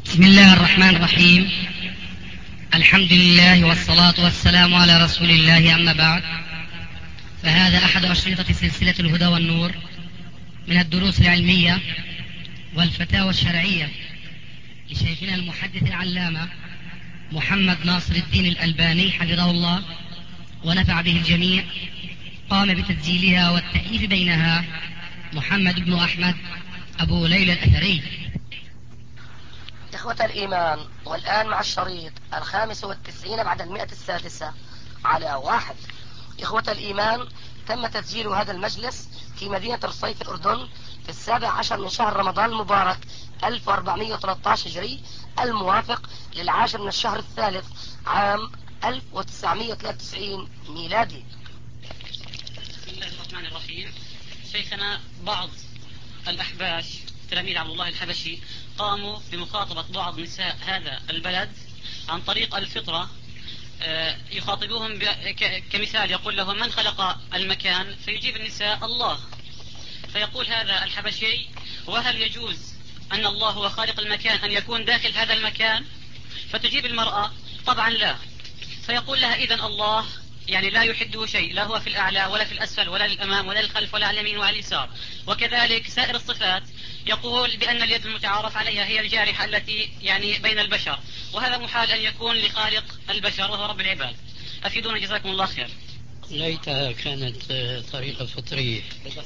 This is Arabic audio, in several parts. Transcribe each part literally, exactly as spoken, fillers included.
بسم الله الرحمن الرحيم. الحمد لله والصلاة والسلام على رسول الله، أما بعد، فهذا أحد أشرطة سلسلة الهدى والنور من الدروس العلمية والفتاوى الشرعية لشيخنا المحدث العلامة محمد ناصر الدين الألباني حفظه الله ونفع به الجميع. قام بتسجيلها والتأليف بينها محمد بن أحمد أبو ليلى الأثري. إخوة الإيمان، والآن مع الشريط الخامس والتسعين بعد المئة السادسة على واحد. إخوة الإيمان، تم تسجيل هذا المجلس في مدينة رصيف الأردن في السابع عشر من شهر رمضان المبارك ألف وأربعمئة وثلاثة عشر هجري، الموافق للعاشر من الشهر الثالث عام ألف وتسعمئة وثلاثة وتسعين ميلادي. بسم الله الرحمن الرحيم. شيخنا بعض الأحباش تلاميذ عبد الله الحبشي قاموا بمخاطبة بعض نساء هذا البلد عن طريق الفطرة. يخاطبوهم كمثال، يقول لهم: من خلق المكان؟ فيجيب النساء: الله. فيقول هذا الحبشي: وهل يجوز أن الله هو خالق المكان أن يكون داخل هذا المكان؟ فتجيب المرأة: طبعا لا. فيقول لها: إذن الله يعني لا يحده شيء، لا هو في الأعلى ولا في الأسفل ولا للأمام ولا للخلف ولا على اليمين وعلى اليسار. وكذلك سائر الصفات يقول بأن اليد المتعارف عليها هي الجارحة التي يعني بين البشر، وهذا محال أن يكون لخالق البشر وهو رب العباد. أفيدونا جزاكم الله خير. ليتها كانت طريقة فطرية.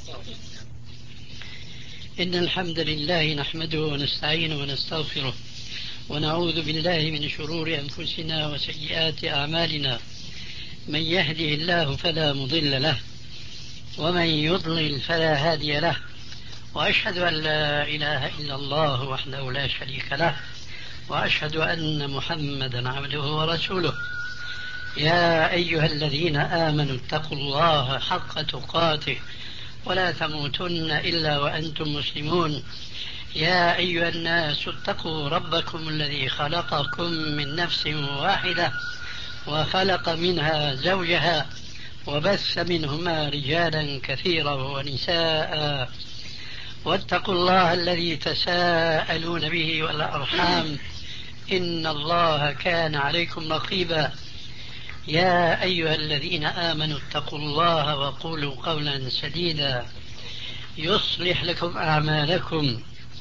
إن الحمد لله نحمده ونستعينه ونستغفره ونعوذ بالله من شرور أنفسنا وسيئات أعمالنا. من يهده الله فلا مضل له ومن يضلل فلا هادي له، وأشهد أن لا إله إلا الله وحده لا شريك له، وأشهد أن محمدا عبده ورسوله. يا أيها الذين آمنوا اتقوا الله حق تقاته ولا تموتن إلا وأنتم مسلمون. يا أيها الناس اتقوا ربكم الذي خلقكم من نفس واحدة وخلق منها زوجها وبث منهما رجالا كثيرا ونساء، واتقوا الله الذي تساءلون به والأرحام إن الله كان عليكم رقيبا. يا أيها الذين آمنوا اتقوا الله وقولوا قولا سديدا يصلح لكم أعمالكم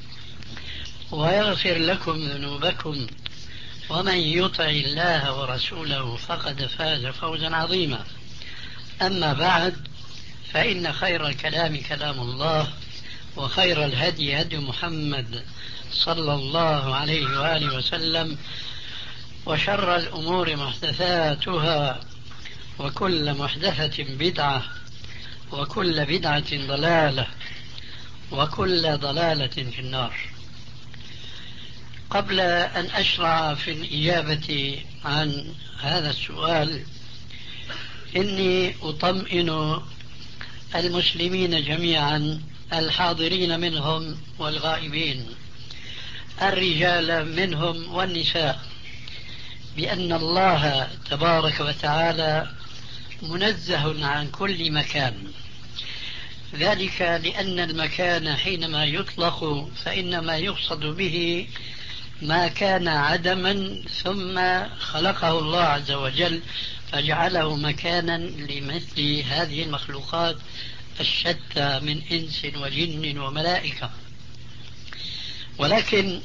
ويغفر لكم ذنوبكم، ومن يطع الله ورسوله فقد فاز فوزا عظيما. أما بعد، فإن خير الكلام كلام الله، وخير الهدي هدي محمد صلى الله عليه وآله وسلم، وشر الأمور محدثاتها، وكل محدثة بدعة، وكل بدعة ضلالة، وكل ضلالة في النار. قبل أن أشرع في الإجابة عن هذا السؤال، إني أطمئن المسلمين جميعا، الحاضرين منهم والغائبين، الرجال منهم والنساء، بأن الله تبارك وتعالى منزه عن كل مكان. ذلك لأن المكان حينما يطلق فإنما يقصد به ما كان عدما ثم خلقه الله عز وجل فجعله مكانا لمثل هذه المخلوقات الشتى من إنس وجن وملائكة. ولكن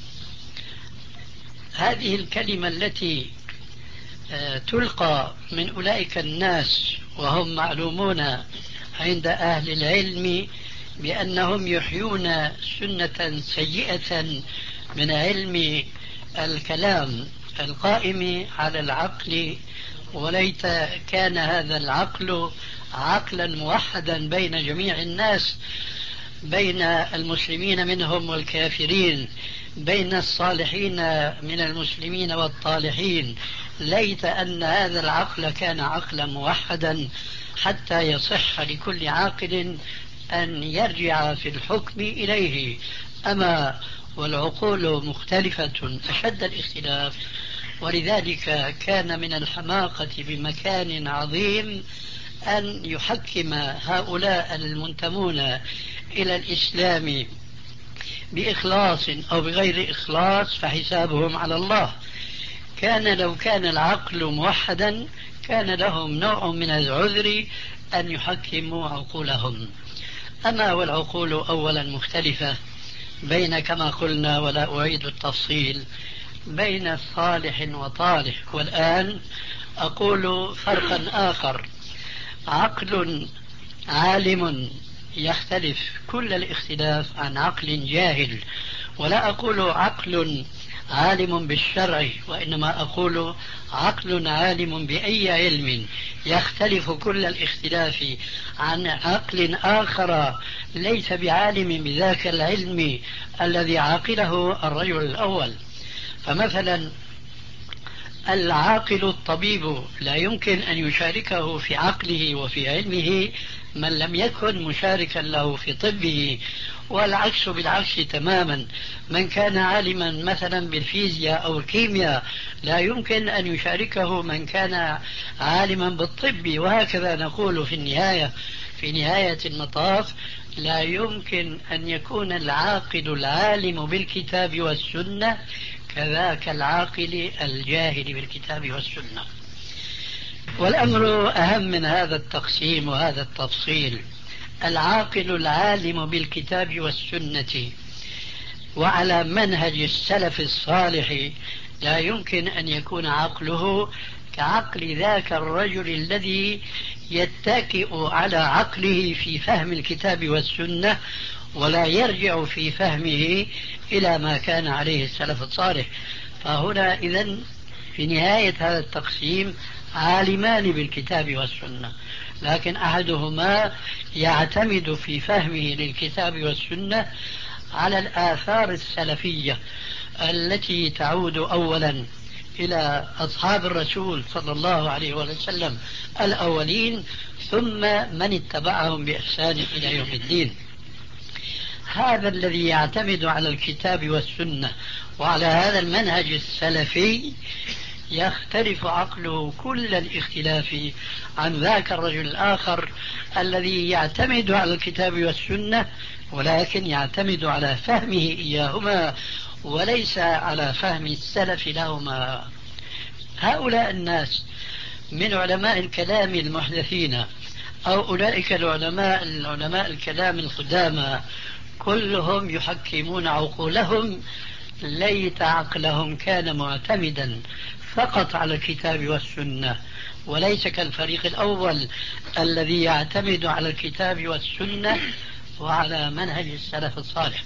هذه الكلمة التي تلقى من أولئك الناس وهم معلومون عند أهل العلم بأنهم يحيون سنة سيئة من علم الكلام القائم على العقل، وليت كان هذا العقل عقلا موحدا بين جميع الناس، بين المسلمين منهم والكافرين، بين الصالحين من المسلمين والطالحين. ليت أن هذا العقل كان عقلا موحدا حتى يصح لكل عاقل أن يرجع في الحكم إليه. أما والعقول مختلفة أشد الاختلاف، ولذلك كان من الحماقة بمكان عظيم أن يحكم هؤلاء المنتمون إلى الإسلام بإخلاص أو بغير إخلاص فحسابهم على الله. كان لو كان العقل موحدا كان لهم نوع من العذر أن يحكموا عقولهم. أما والعقول أولا مختلفة بين كما قلنا ولا أعيد التفصيل بين صالح وطالح. والآن أقول فرقا آخر. عقل عالم يختلف كل الاختلاف عن عقل جاهل، ولا أقول عقل عالم بالشرع، وإنما أقول عقل عالم بأي علم يختلف كل الاختلاف عن عقل آخر ليس بعالم بذاك العلم الذي عقله الرجل الأول. فمثلا العاقل الطبيب لا يمكن أن يشاركه في عقله وفي علمه من لم يكن مشاركا له في طبه، والعكس بالعكس تماما. من كان عالما مثلا بالفيزياء أو الكيمياء لا يمكن أن يشاركه من كان عالما بالطب، وهكذا نقول في النهاية. في نهاية المطاف لا يمكن أن يكون العاقل العالم بالكتاب والسنة كذاك العاقل الجاهل بالكتاب والسنة. والأمر أهم من هذا التقسيم وهذا التفصيل. العاقل العالم بالكتاب والسنة وعلى منهج السلف الصالح لا يمكن أن يكون عقله كعقل ذاك الرجل الذي يتكئ على عقله في فهم الكتاب والسنة ولا يرجع في فهمه إلى ما كان عليه السلف الصالح. فهنا إذن في نهاية هذا التقسيم عالمان بالكتاب والسنة، لكن أحدهما يعتمد في فهمه للكتاب والسنة على الآثار السلفية التي تعود أولا إلى أصحاب الرسول صلى الله عليه وسلم الأولين، ثم من اتبعهم بإحسان إلى يوم الدين. هذا الذي يعتمد على الكتاب والسنة وعلى هذا المنهج السلفي يختلف عقله كل الاختلاف عن ذاك الرجل الآخر الذي يعتمد على الكتاب والسنة ولكن يعتمد على فهمه إياهما وليس على فهم السلف لهما. هؤلاء الناس من علماء الكلام المحدثين أو أولئك العلماء العلماء الكلام القدامى كلهم يحكمون عقولهم، ليت عقلهم كان معتمدا فقط على الكتاب والسنة وليس كالفريق الأول الذي يعتمد على الكتاب والسنة وعلى منهج السلف الصالح.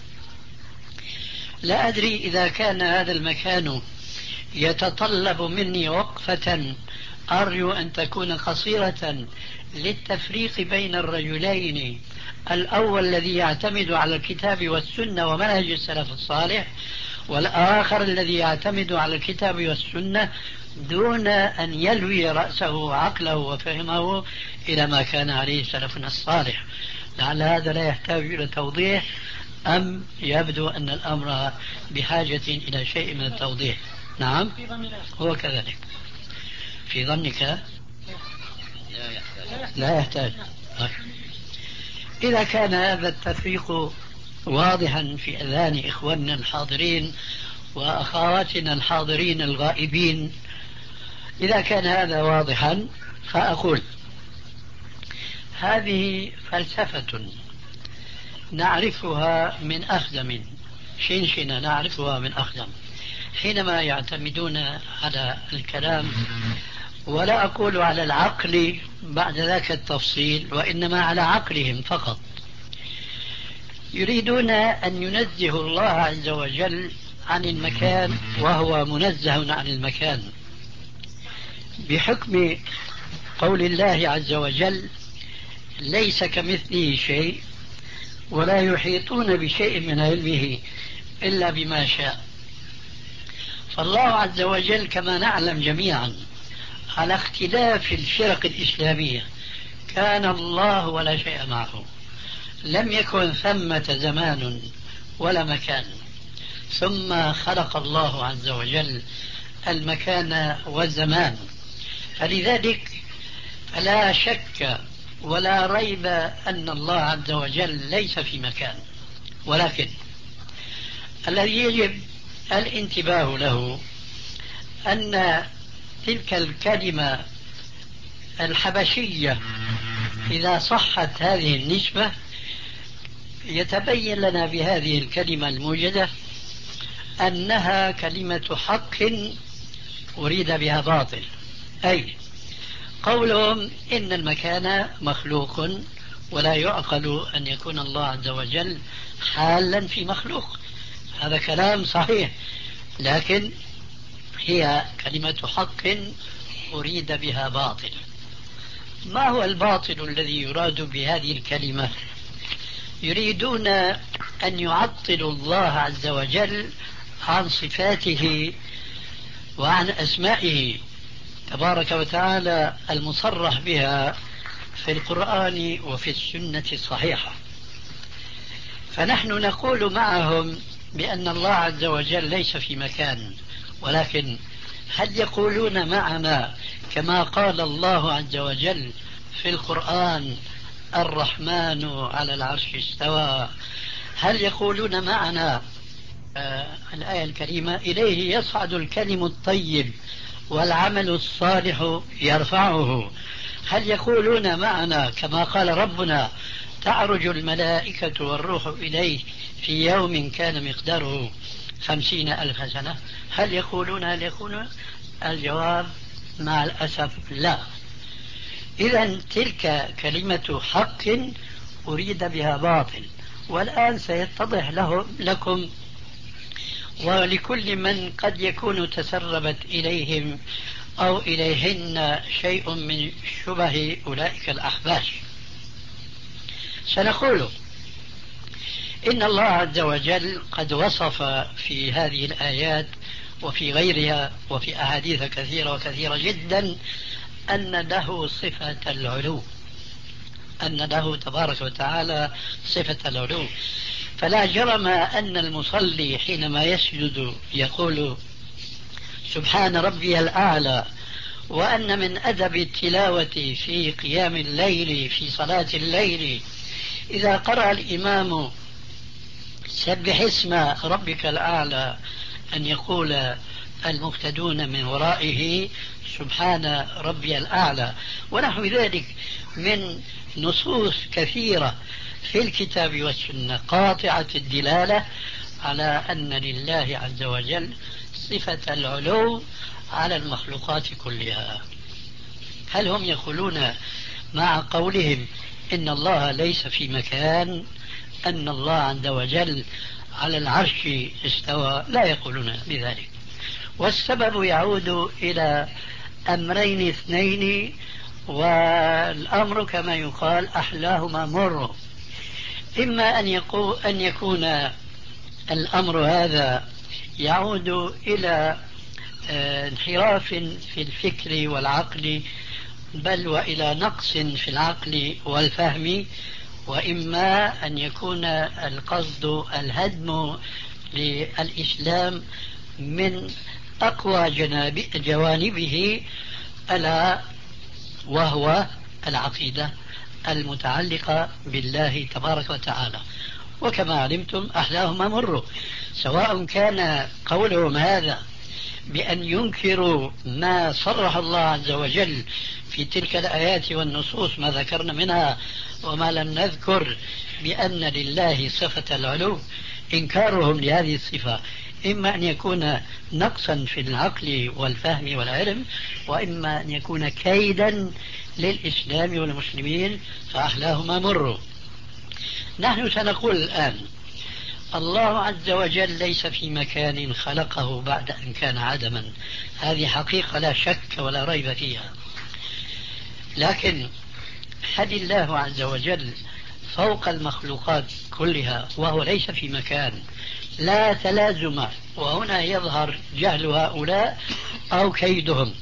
لا أدري إذا كان هذا المكان يتطلب مني وقفة أرجو أن تكون قصيرة للتفريق بين الرجلين، الأول الذي يعتمد على الكتاب والسنة ومنهج السلف الصالح، والآخر الذي يعتمد على الكتاب والسنة دون أن يلوي رأسه عقله وفهمه إلى ما كان عليه سلفنا الصالح. لعل هذا لا يحتاج إلى توضيح، أم يبدو أن الأمر بحاجة إلى شيء من التوضيح؟ نعم هو كذلك. في ظنك لا يحتاج. إذا كان هذا التفريق واضحا في أذهان إخواننا الحاضرين وأخواتنا الحاضرين الغائبين، إذا كان هذا واضحا فأقول هذه فلسفة نعرفها من أخدم، شنشنة نعرفها من أخدم، حينما يعتمدون على الكلام، ولا أقول على العقل بعد ذاك التفصيل وإنما على عقلهم فقط، يريدون أن ينزه الله عز وجل عن المكان وهو منزه عن المكان بحكم قول الله عز وجل ليس كمثله شيء ولا يحيطون بشيء من علمه إلا بما شاء. فالله عز وجل كما نعلم جميعا على اختلاف الفرق الإسلامية كان الله ولا شيء معه، لم يكن ثمة زمان ولا مكان، ثم خلق الله عز وجل المكان والزمان. فلذلك فلا شك ولا ريب أن الله عز وجل ليس في مكان، ولكن الذي يجب الانتباه له أن تلك الكلمة الحبشية إذا صحت هذه النسبة يتبين لنا بهذه الكلمة الموجدة أنها كلمة حق أريد بها باطل. أي قولهم إن المكان مخلوق ولا يعقل أن يكون الله عز وجل حالا في مخلوق، هذا كلام صحيح، لكن هي كلمة حق أريد بها باطل. ما هو الباطل الذي يراد بهذه الكلمة؟ يريدون أن يعطلوا الله عز وجل عن صفاته وعن أسمائه تبارك وتعالى المصرح بها في القرآن وفي السنة الصحيحة. فنحن نقول معهم بأن الله عز وجل ليس في مكان، ولكن هل يقولون معنا كما قال الله عز وجل في القرآن الرحمن على العرش استوى؟ هل يقولون معنا آه الآية الكريمة إليه يصعد الكلم الطيب والعمل الصالح يرفعه؟ هل يقولون معنا كما قال ربنا تعرج الملائكة والروح إليه في يوم كان مقداره خمسين ألف سنة؟ هل يقولون هل يقولون الجواب مع الأسف لا. إذن تلك كلمة حق أريد بها باطل، والآن سيتضح له لكم ولكل من قد يكون تسربت إليهم أو إليهن شيء من شبه أولئك الأحباش. سنقول إن الله عز وجل قد وصف في هذه الآيات وفي غيرها وفي أحاديث كثيرة وكثيرة جدا أن له صفة العلو، أن له تبارك وتعالى صفة العلو. فلا جرم أن المصلي حينما يسجد يقول سبحان ربي الأعلى، وأن من أدب التلاوة في قيام الليل في صلاة الليل إذا قرأ الإمام سبح اسم ربك الأعلى أن يقول المقتدون من ورائه سبحان ربي الأعلى، ونحو ذلك من نصوص كثيرة في الكتاب والسنة قاطعة الدلالة على أن لله عز وجل صفة العلو على المخلوقات كلها. هل هم يقولون مع قولهم إن الله ليس في مكان أن الله عز وجل على العرش استوى؟ لا يقولون بذلك. والسبب يعود إلى أمرين اثنين، والأمر كما يقال أحلاهما مر. إما أن, يقول أن يكون الأمر هذا يعود إلى انحراف في الفكر والعقل، بل وإلى نقص في العقل والفهم، وإما أن يكون القصد الهدم للإسلام من أقوى جوانبه، ألا وهو العقيدة المتعلقة بالله تبارك وتعالى. وكما علمتم أحلاهما مر، سواء كان قولهم هذا بأن ينكروا ما صرح الله عز وجل في تلك الآيات والنصوص ما ذكرنا منها وما لم نذكر بأن لله صفة العلو، إنكارهم لهذه الصفة إما أن يكون نقصا في العقل والفهم والعلم، وإما أن يكون كيدا للإسلام والمسلمين، فأحلاهما مر. نحن سنقول الآن الله عز وجل ليس في مكان خلقه بعد أن كان عدما، هذه حقيقة لا شك ولا ريب فيها. لكن هل الله عز وجل فوق المخلوقات كلها وهو ليس في مكان؟ لا تلازم، وهنا يظهر جهل هؤلاء أو كيدهم.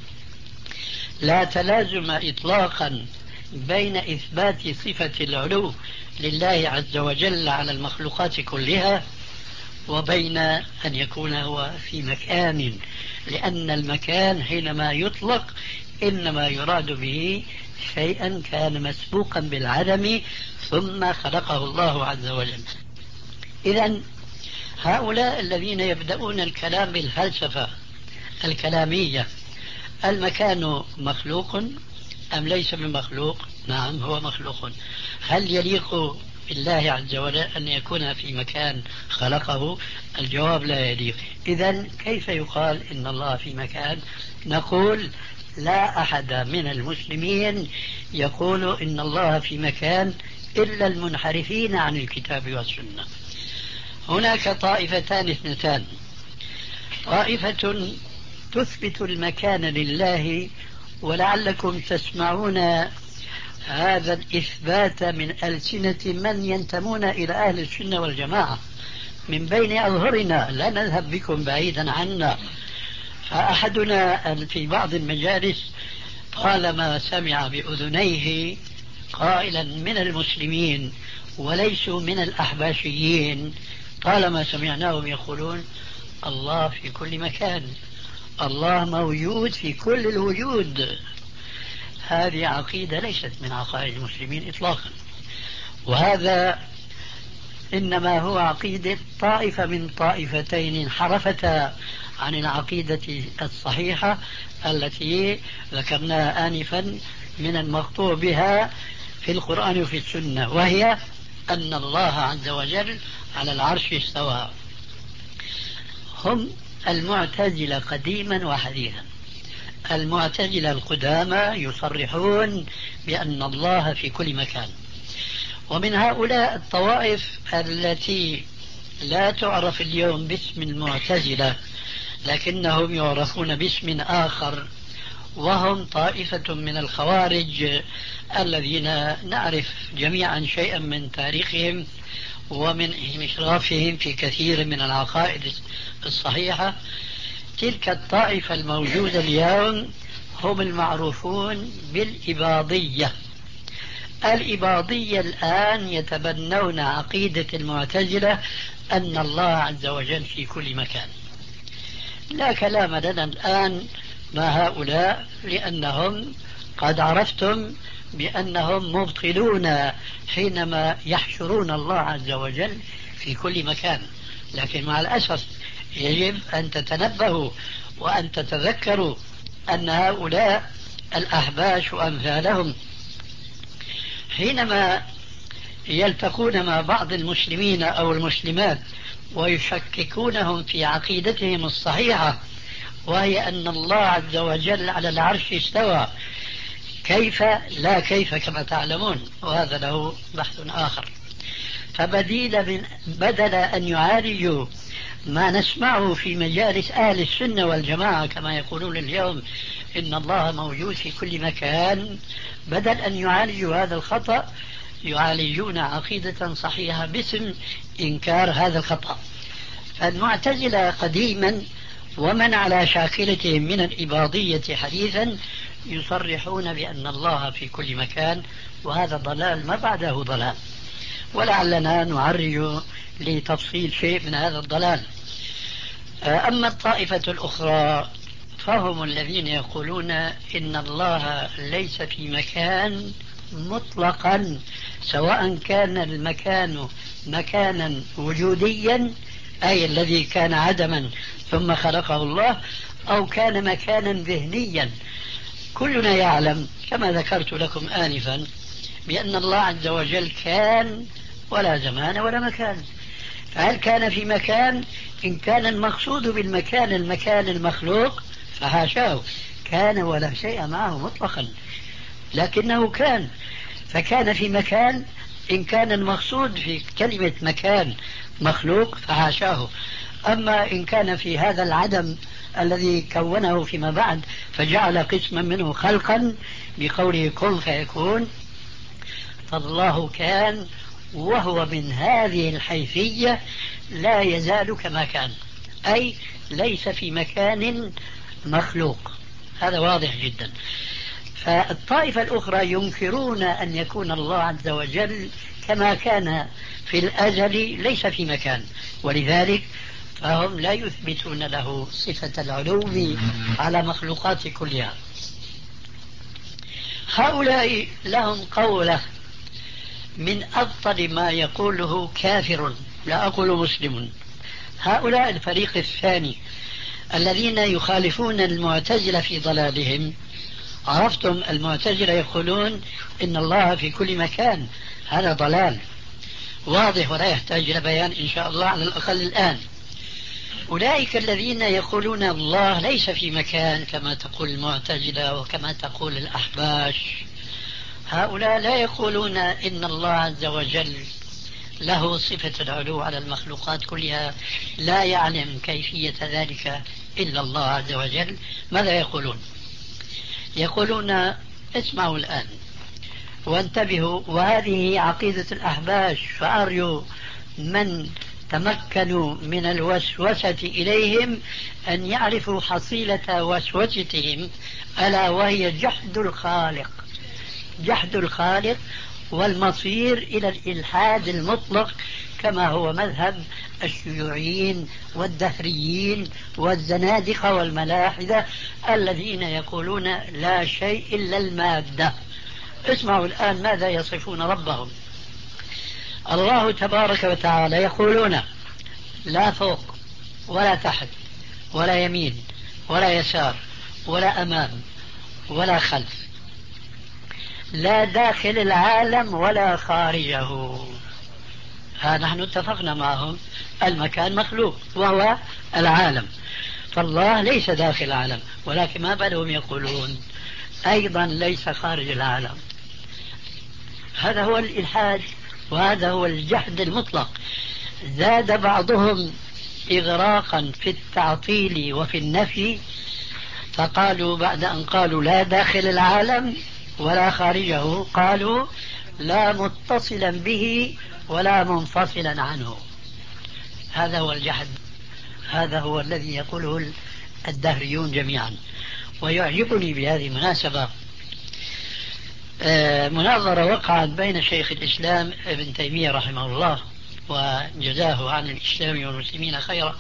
لا تلازم إطلاقا بين إثبات صفة العلو لله عز وجل على المخلوقات كلها وبين أن يكون هو في مكان، لأن المكان حينما يطلق إنما يراد به شيئا كان مسبوقا بالعدم ثم خلقه الله عز وجل. إذن هؤلاء الذين يبدأون الكلام بالفلسفة الكلامية، المكان مخلوق أم ليس بمخلوق؟ نعم هو مخلوق. هل يليق بالله عز وجل أن يكون في مكان خلقه؟ الجواب لا يليق. إذن كيف يقال إن الله في مكان؟ نقول لا أحد من المسلمين يقول إن الله في مكان إلا المنحرفين عن الكتاب والسنة. هناك طائفتان اثنتان، طائفة تثبت المكان لله، ولعلكم تسمعون هذا الإثبات من ألسنة من ينتمون إلى أهل السنة والجماعة من بين أظهرنا، لا نذهب بكم بعيدا عنا. فأحدنا في بعض المجالس طالما سمع بأذنيه قائلا من المسلمين وليسوا من الأحباشيين، طالما سمعناهم يقولون الله في كل مكان، الله موجود في كل الوجود. هذه عقيدة ليست من عقائد المسلمين إطلاقا، وهذا إنما هو عقيدة طائفة من طائفتين انحرفتا عن العقيدة الصحيحة التي ذكرناها آنفا من المقطوع بها في القرآن وفي السنة، وهي أن الله عز وجل على العرش استوى. هم المعتزلة قديما وحديثا. المعتزلة القدامى يصرحون بأن الله في كل مكان، ومن هؤلاء الطوائف التي لا تعرف اليوم باسم المعتزلة لكنهم يعرفون باسم آخر، وهم طائفة من الخوارج الذين نعرف جميعا شيئا من تاريخهم ومن إشرافهم في كثير من العقائد الصحيحة. تلك الطائفة الموجودة اليوم هم المعروفون بالإباضية. الإباضية الآن يتبنون عقيدة المعتزلة أن الله عز وجل في كل مكان. لا كلام لنا الآن مع هؤلاء، لأنهم قد عرفتم بأنهم مبطلون حينما يحشرون الله عز وجل في كل مكان. لكن مع الأسف يجب أن تتنبهوا وأن تتذكروا أن هؤلاء الأحباش وأمثالهم حينما يلتقون مع بعض المسلمين أو المسلمات ويشككونهم في عقيدتهم الصحيحة، وهي أن الله عز وجل على العرش استوى، كيف لا كيف كما تعلمون، وهذا له بحث آخر. فبديل من بدل أن يعالجوا ما نسمعه في مجالس أهل السنة والجماعة كما يقولون اليوم إن الله موجود في كل مكان، بدل أن يعالجوا هذا الخطأ يعالجون عقيدة صحيحة باسم إنكار هذا الخطأ. فالمعتزلة قديما ومن على شاكلتهم من الإباضية حديثا يصرحون بأن الله في كل مكان، وهذا ضلال ما بعده ضلال، ولعلنا نعرج لتفصيل شيء من هذا الضلال. أما الطائفة الأخرى فهم الذين يقولون إن الله ليس في مكان مطلقا، سواء كان المكان مكانا وجوديا أي الذي كان عدما ثم خلقه الله، أو كان مكانا ذهنيا. كلنا يعلم كما ذكرت لكم آنفا بأن الله عز وجل كان ولا زمان ولا مكان. فهل كان في مكان؟ إن كان المقصود بالمكان المكان المخلوق فحاشاه، كان ولا شيء معه مطلقا، لكنه كان. فكان في مكان إن كان المقصود في كلمة مكان مخلوق فحاشاه. أما إن كان في هذا العدم الذي كونه فيما بعد فجعل قسما منه خلقا بقوله كن فيكون، فالله كان وهو من هذه الحيثية لا يزال كما كان، أي ليس في مكان مخلوق. هذا واضح جدا. فالطائفة الأخرى ينكرون أن يكون الله عز وجل كما كان في الأزل ليس في مكان، ولذلك فهم لا يثبتون له صفة العلو على مخلوقات كلها. هؤلاء لهم قولة من أبطل ما يقوله كافر، لا أقول مسلم، هؤلاء الفريق الثاني الذين يخالفون المعتزلة في ضلالهم، عرفتم المعتزلة يقولون إن الله في كل مكان، هذا ضلال واضح ولا يحتاج إلى بيان إن شاء الله على الأقل الآن. أولئك الذين يقولون الله ليس في مكان كما تقول المعتزلة وكما تقول الأحباش، هؤلاء لا يقولون إن الله عز وجل له صفة العلو على المخلوقات كلها، لا يعلم كيفية ذلك إلا الله عز وجل. ماذا يقولون؟ يقولون اسمعوا الآن وانتبهوا، وهذه عقيدة الأحباش، فأرجو من تمكنوا من الوسوسة إليهم أن يعرفوا حصيلة وسوستهم، ألا وهي جحد الخالق، جحد الخالق والمصير إلى الإلحاد المطلق كما هو مذهب الشيوعيين والدهريين والزنادقة والملاحدة الذين يقولون لا شيء إلا المادة. اسمعوا الآن ماذا يصفون ربهم. الله تبارك وتعالى يقولون لا فوق ولا تحت ولا يمين ولا يسار ولا أمام ولا خلف، لا داخل العالم ولا خارجه. ها نحن اتفقنا معهم، المكان مخلوق وهو العالم، فالله ليس داخل العالم، ولكن ما بالهم يقولون أيضا ليس خارج العالم. هذا هو الإلحاد وهذا هو الجحد المطلق. زاد بعضهم إغراقا في التعطيل وفي النفي، فقالوا بعد أن قالوا لا داخل العالم ولا خارجه، قالوا لا متصلا به ولا منفصلا عنه. هذا هو الجحد، هذا هو الذي يقوله الدهريون جميعا. ويعجبني بهذه المناسبة مناظرة وقعت بين شيخ الإسلام ابن تيمية رحمه الله وجزاه عن الإسلام والمسلمين خيرا،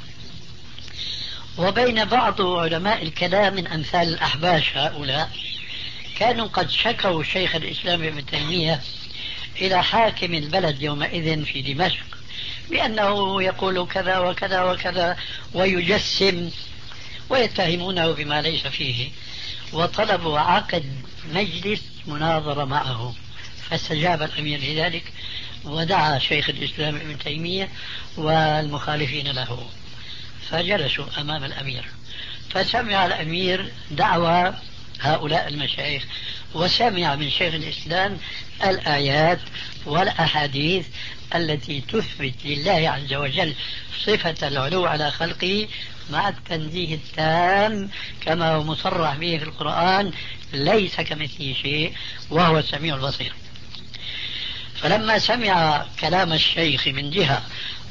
وبين بعض علماء الكلام من أمثال الأحباش. هؤلاء كانوا قد شكوا شيخ الإسلام ابن تيمية إلى حاكم البلد يومئذ في دمشق بأنه يقول كذا وكذا وكذا ويجسم، ويتهمونه بما ليس فيه، وطلبوا عقد مجلس مناظرة معه، فاستجاب الأمير لذلك ودعا شيخ الإسلام ابن تيمية والمخالفين له، فجلسوا أمام الأمير، فسمع الأمير دعوى هؤلاء المشايخ، وسمع من شيخ الإسلام الآيات والأحاديث التي تثبت لله عز وجل صفة العلو على خلقه مع التنزيه التام كما هو مصرح به في القرآن، ليس كمثله شيء وهو السميع البصير. فلما سمع كلام الشيخ من جهة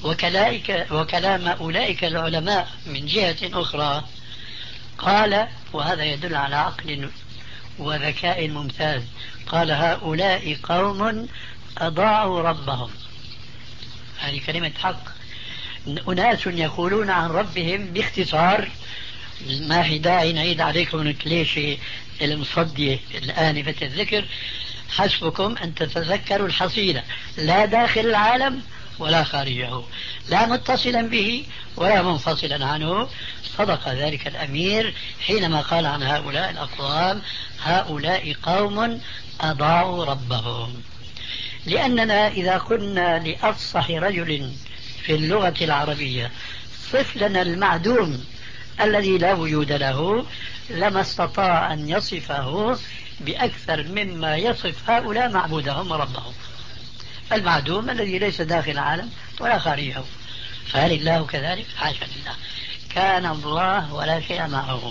وكلام أولئك العلماء من جهة أخرى، قال، وهذا يدل على عقل وذكاء ممتاز، قال هؤلاء قوم أضاعوا ربهم. هذه كلمة حق. أناس يقولون عن ربهم باختصار، ما في داعي نعيد عليكم الكليشة المصدية الآنفة الذكر، حسبكم أن تتذكروا الحصيلة، لا داخل العالم ولا خارجه، لا متصلا به ولا منفصلا عنه. صدق ذلك الأمير حينما قال عن هؤلاء الأقوام هؤلاء قوم أضاعوا ربهم. لأننا إذا قلنا لأفصح رجل في اللغة العربية صف لنا المعدوم الذي لا وجود له، لما استطاع أن يصفه بأكثر مما يصف هؤلاء معبودهم وربهم. المعدوم الذي ليس داخل العالم ولا خارجه. فهل الله كذلك؟ حاشا لله، كان الله ولا شيء معه.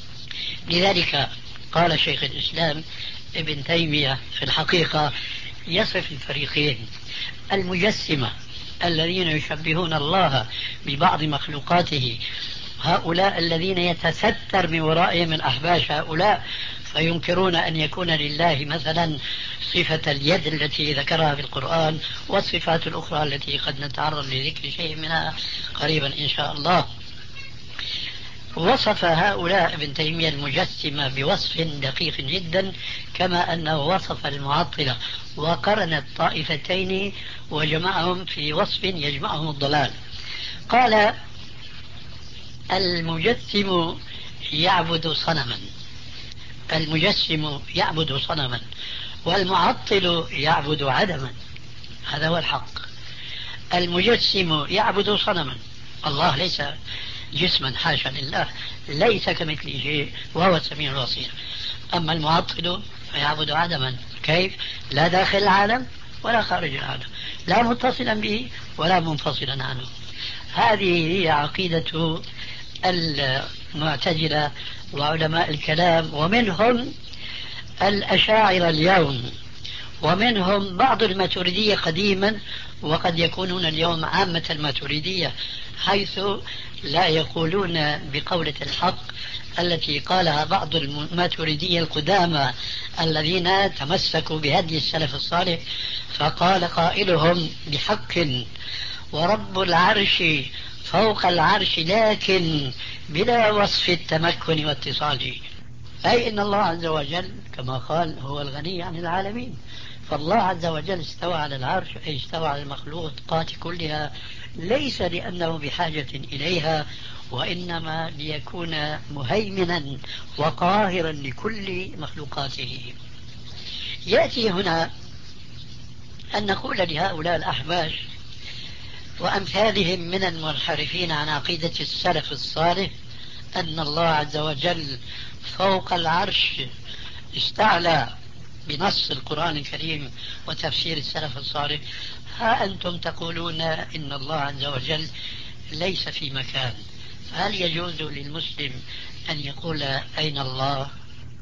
لذلك قال شيخ الإسلام ابن تيمية في الحقيقة يصف الفريقين: المجسمة الذين يشبهون الله ببعض مخلوقاته، هؤلاء الذين يتستر من ورائهم من أحباش هؤلاء فينكرون أن يكون لله مثلا صفة اليد التي ذكرها في القرآن والصفات الأخرى التي قد نتعرض لذكر شيء منها قريبا إن شاء الله. وصف هؤلاء ابن تيمية المجسمة بوصف دقيق جدا، كما أنه وصف المعطلة وقرن الطائفتين وجمعهم في وصف يجمعهم الضلال. قال المجسم يعبد صنما، المجسم يعبد صنما، والمعطل يعبد عدما. هذا هو الحق. المجسم يعبد صنما، الله ليس جسما، حاشا لله، ليس كمثله شيء وهو السميع البصير. أما المعطل فيعبد عدما، كيف؟ لا داخل العالم ولا خارج العالم، لا متصلا به ولا منفصلا عنه. هذه هي عقيدة المعتزلة وعلماء الكلام، ومنهم الأشاعرة اليوم، ومنهم بعض الماتريدية قديما، وقد يكونون اليوم عامة الماتريدية، حيث لا يقولون بقولة الحق التي قالها بعض الماتريدية القدامى الذين تمسكوا بهدي السلف الصالح. فقال قائلهم بحق: ورب العرش فوق العرش لكن بلا وصف التمكن واتصاله. أي إن الله عز وجل كما قال هو الغني عن العالمين، فالله عز وجل استوى على العرش، أي استوى على المخلوقات كلها، ليس لأنه بحاجة إليها، وإنما ليكون مهيمنا وقاهرا لكل مخلوقاته. يأتي هنا أن نقول لهؤلاء الأحباش وأمثالهم من المنحرفين عن عقيدة السلف الصالح أن الله عز وجل فوق العرش استعلى بنص القرآن الكريم وتفسير السلف الصالح. ها أنتم تقولون إن الله عز وجل ليس في مكان، هل يجوز للمسلم أن يقول أين الله؟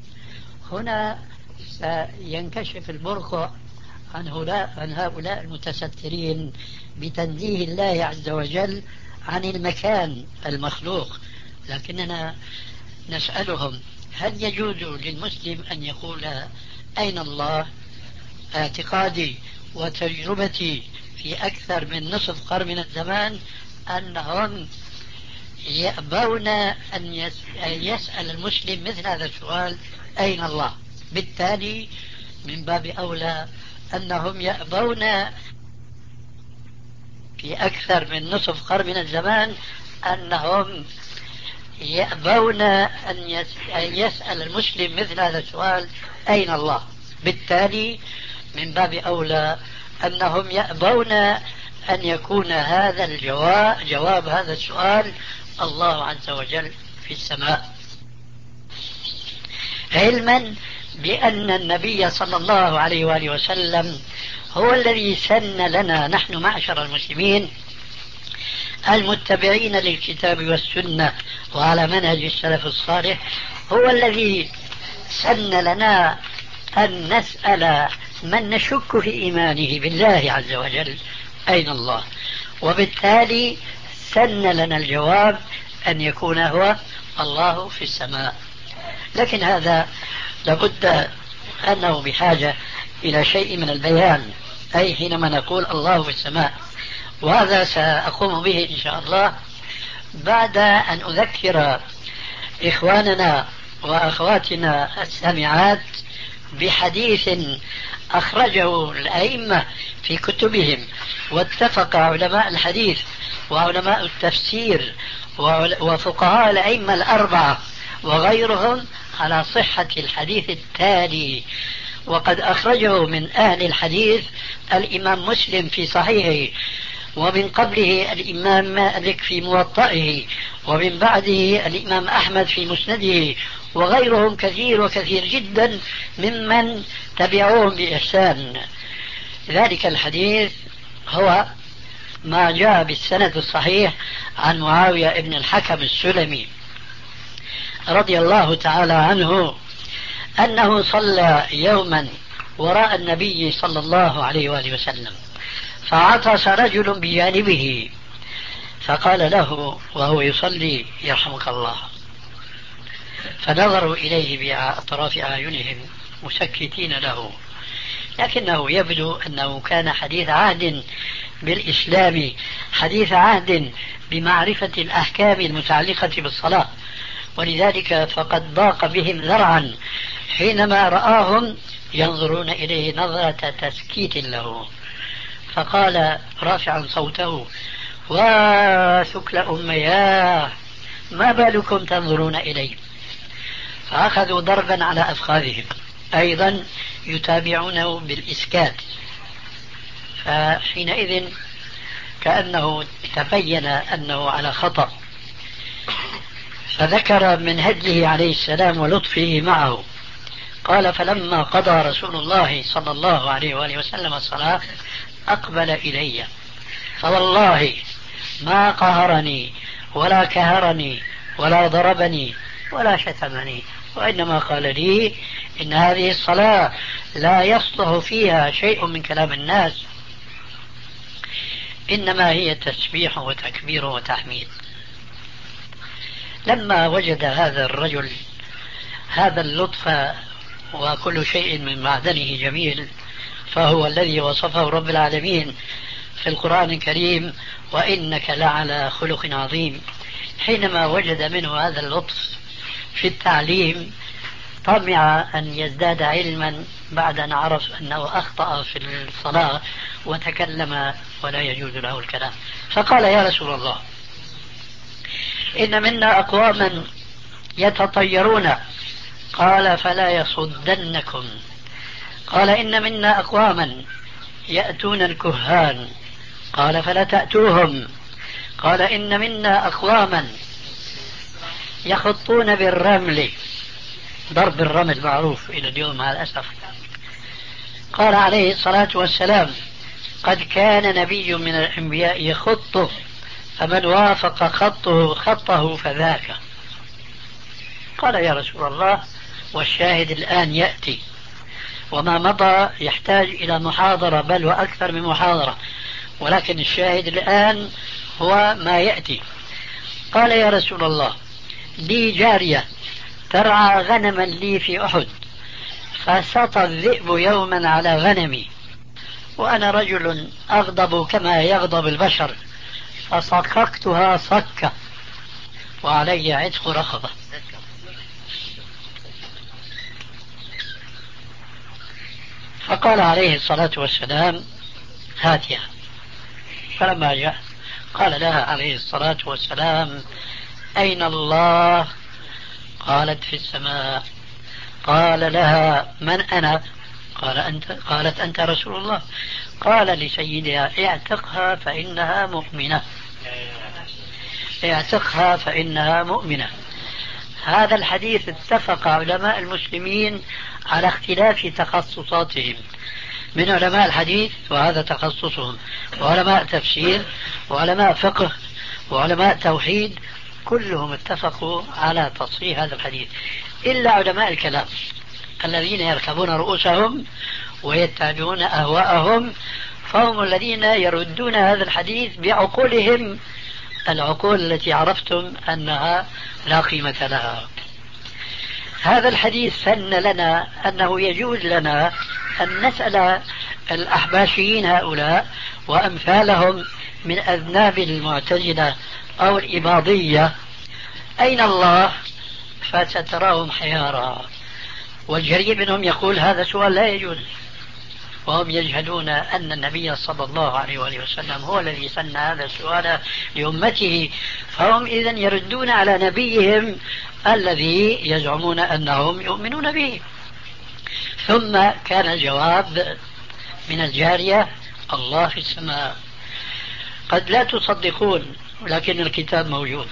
هنا سينكشف البرقع عن هؤلاء المتسترين بتنزيه الله عز وجل عن المكان المخلوق. لكننا نسألهم: هل يجوز للمسلم أن يقول أين الله؟ اعتقادي وتجربتي في أكثر من نصف قرن من الزمان أنهم يأبون أن يسأل المسلم مثل هذا السؤال: أين الله؟ بالتالي من باب أولى أنهم يأبون في أكثر من نصف قرن من الزمان أنهم يأبون أن يسأل المسلم مثل هذا السؤال: أين الله؟ بالتالي من باب أولى أنهم يأبون أن يكون هذا الجواب جواب هذا السؤال: الله عز وجل في السماء، علما بأن النبي صلى الله عليه وآله وسلم هو الذي سن لنا نحن معشر المسلمين المتبعين للكتاب والسنة وعلى منهج السلف الصالح، هو الذي سن لنا أن نسأل من نشك في إيمانه بالله عز وجل: أين الله؟ وبالتالي سن لنا الجواب أن يكون هو الله في السماء. لكن هذا لابد أنه بحاجة إلى شيء من البيان، أي حينما نقول الله في السماء، وهذا سأقوم به إن شاء الله بعد أن أذكر إخواننا وأخواتنا السامعات بحديث أخرجه الأئمة في كتبهم، واتفق علماء الحديث وعلماء التفسير وفقهاء الأئمة الأربعة وغيرهم على صحة الحديث التالي. وقد أخرجه من أهل الحديث الإمام مسلم في صحيحه، ومن قبله الإمام مالك في موطئه، ومن بعده الإمام أحمد في مسنده، وغيرهم كثير وكثير جدا ممن تبعوهم بإحسان. ذلك الحديث هو ما جاء بالسند الصحيح عن معاوية ابن الحكم السلمي رضي الله تعالى عنه أنه صلى يوما وراء النبي صلى الله عليه وآله وسلم، فعطس رجل بجانبه فقال له وهو يصلي: يرحمك الله. فنظروا إليه بأطراف أعينهم مسكتين له، لكنه يبدو أنه كان حديث عهد بالإسلام، حديث عهد بمعرفة الأحكام المتعلقة بالصلاة، ولذلك فقد ضاق بهم ذرعا حينما رآهم ينظرون إليه نظرة تسكيت له، فقال رافعا صوته: وثكل أمياه، ما بالكم تنظرون إلي؟ فأخذوا ضربا على أفخاذهم، أيضا يتابعونه بالإسكات. فحينئذ كأنه تبين أنه على خطأ، فذكر من هديه عليه السلام ولطفه معه. قال: فلما قضى رسول الله صلى الله عليه وآله وسلم الصلاة أقبل إلي، فوالله ما قهرني ولا كهرني ولا ضربني ولا شتمني، وإنما قال لي: إن هذه الصلاة لا يصلح فيها شيء من كلام الناس، إنما هي تسبيح وتكبير وتحميد. لما وجد هذا الرجل هذا اللطف وكل شيء من معدنه جميل، فهو الذي وصفه رب العالمين في القرآن الكريم: وإنك لعلى خلق عظيم. حينما وجد منه هذا اللطف في التعليم طمع أن يزداد علما بعد أن عرف أنه أخطأ في الصلاة وتكلم ولا يجوز له الكلام. فقال: يا رسول الله، إن منا أقواما يتطيرون. قال: فلا يصدنكم. قال: إن منا أقواما يأتون الكهان. قال: فلا تأتوهم. قال: إن منا أقواما يخطون بالرمل، ضرب الرمل معروف إلى اليوم مع الأسف. قال عليه الصلاة والسلام: قد كان نبي من الأنبياء يخطه، فمن وافق خطه خطه فذاك. قال: يا رسول الله، والشاهد الآن يأتي، وما مضى يحتاج إلى محاضرة، بل وأكثر من محاضرة، ولكن الشاهد الآن هو ما يأتي. قال: يا رسول الله، لي جارية ترعى غنما لي في أحد، فسطى الذئب يوما على غنمي، وأنا رجل أغضب كما يغضب البشر، فصككتها صكة، وعلي عتق رقبة. فقال عليه الصلاة والسلام: هاتها. فلما جاء قال لها عليه الصلاة والسلام: أين الله؟ قالت: في السماء. قال لها: من أنا؟ قال أنت. قالت: أنت رسول الله. قال لسيدها: اعتقها فإنها مؤمنة، اعتقها فإنها مؤمنة. هذا الحديث اتفق علماء المسلمين على اختلاف تخصصاتهم، من علماء الحديث وهذا تخصصهم، وعلماء تفسير، وعلماء فقه، وعلماء توحيد، كلهم اتفقوا على تصحيح هذا الحديث، إلا علماء الكلام الذين يركبون رؤوسهم ويتبعون أهواءهم، فهم الذين يردون هذا الحديث بعقولهم، العقول التي عرفتم أنها لا قيمة لها. هذا الحديث سن لنا أنه يجوز لنا أن نسأل الأحباشيين هؤلاء وأمثالهم من أذناب المعتزلة أو الإباضية: أين الله؟ فستراهم حيارى. والجريء منهم يقول هذا سؤال لا يجوز، وهم يجهلون أن النبي صلى الله عليه وآله وسلم هو الذي سن هذا السؤال لأمته، فهم إذن يردون على نبيهم الذي يزعمون أنهم يؤمنون به. ثم كان الجواب من الجارية: الله في السماء. قد لا تصدقون، لكن الكتاب موجود.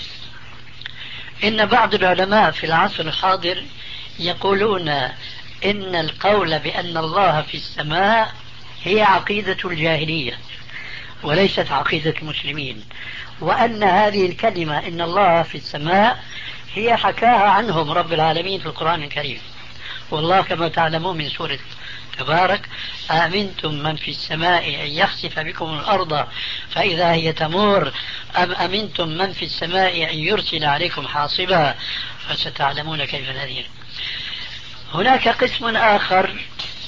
إن بعض العلماء في العصر الحاضر يقولون إن القول بأن الله في السماء هي عقيدة الجاهلية وليست عقيدة المسلمين، وأن هذه الكلمة إن الله في السماء هي حكاها عنهم رب العالمين في القرآن الكريم. والله كما تعلمون من سورة تبارك: أأمنتم من في السماء أن يخسف بكم الأرض فإذا هي تمور أم أمنتم من في السماء أن يرسل عليكم حاصبا فستعلمون كيف نذير. هناك قسم آخر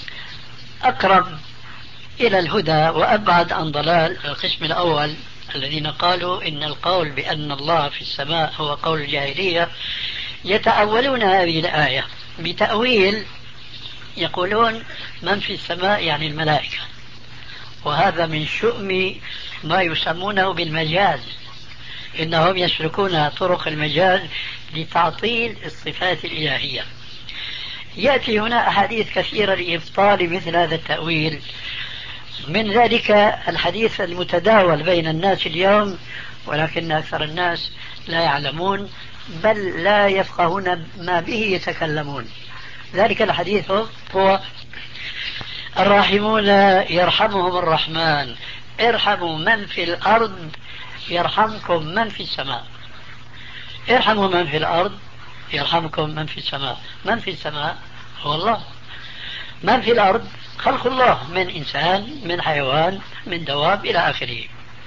أقرب إلى الهدى وأبعد عن ضلال، القسم الأول الذين قالوا إن القول بأن الله في السماء هو قول الجاهلية، يتأولون هذه الآية بتأويل، يقولون من في السماء يعني الملائكة، وهذا من شؤم ما يسمونه بالمجاز، إنهم يسلكون طرق المجاز لتعطيل الصفات الإلهية. يأتي هنا أحاديث كثيرة لإبطال مثل هذا التأويل، من ذلك الحديث المتداول بين الناس اليوم، ولكن أكثر الناس لا يعلمون بل لا يفقهون ما به يتكلمون. ذلك الحديث هو: الراحمون يرحمهم الرحمن، ارحموا من في الأرض يرحمكم من في السماء. ارحموا من في الأرض يرحمكم من في السماء. من في السماء هو الله، من في الأرض خلق الله من إنسان من حيوان من دواب إلى آخره.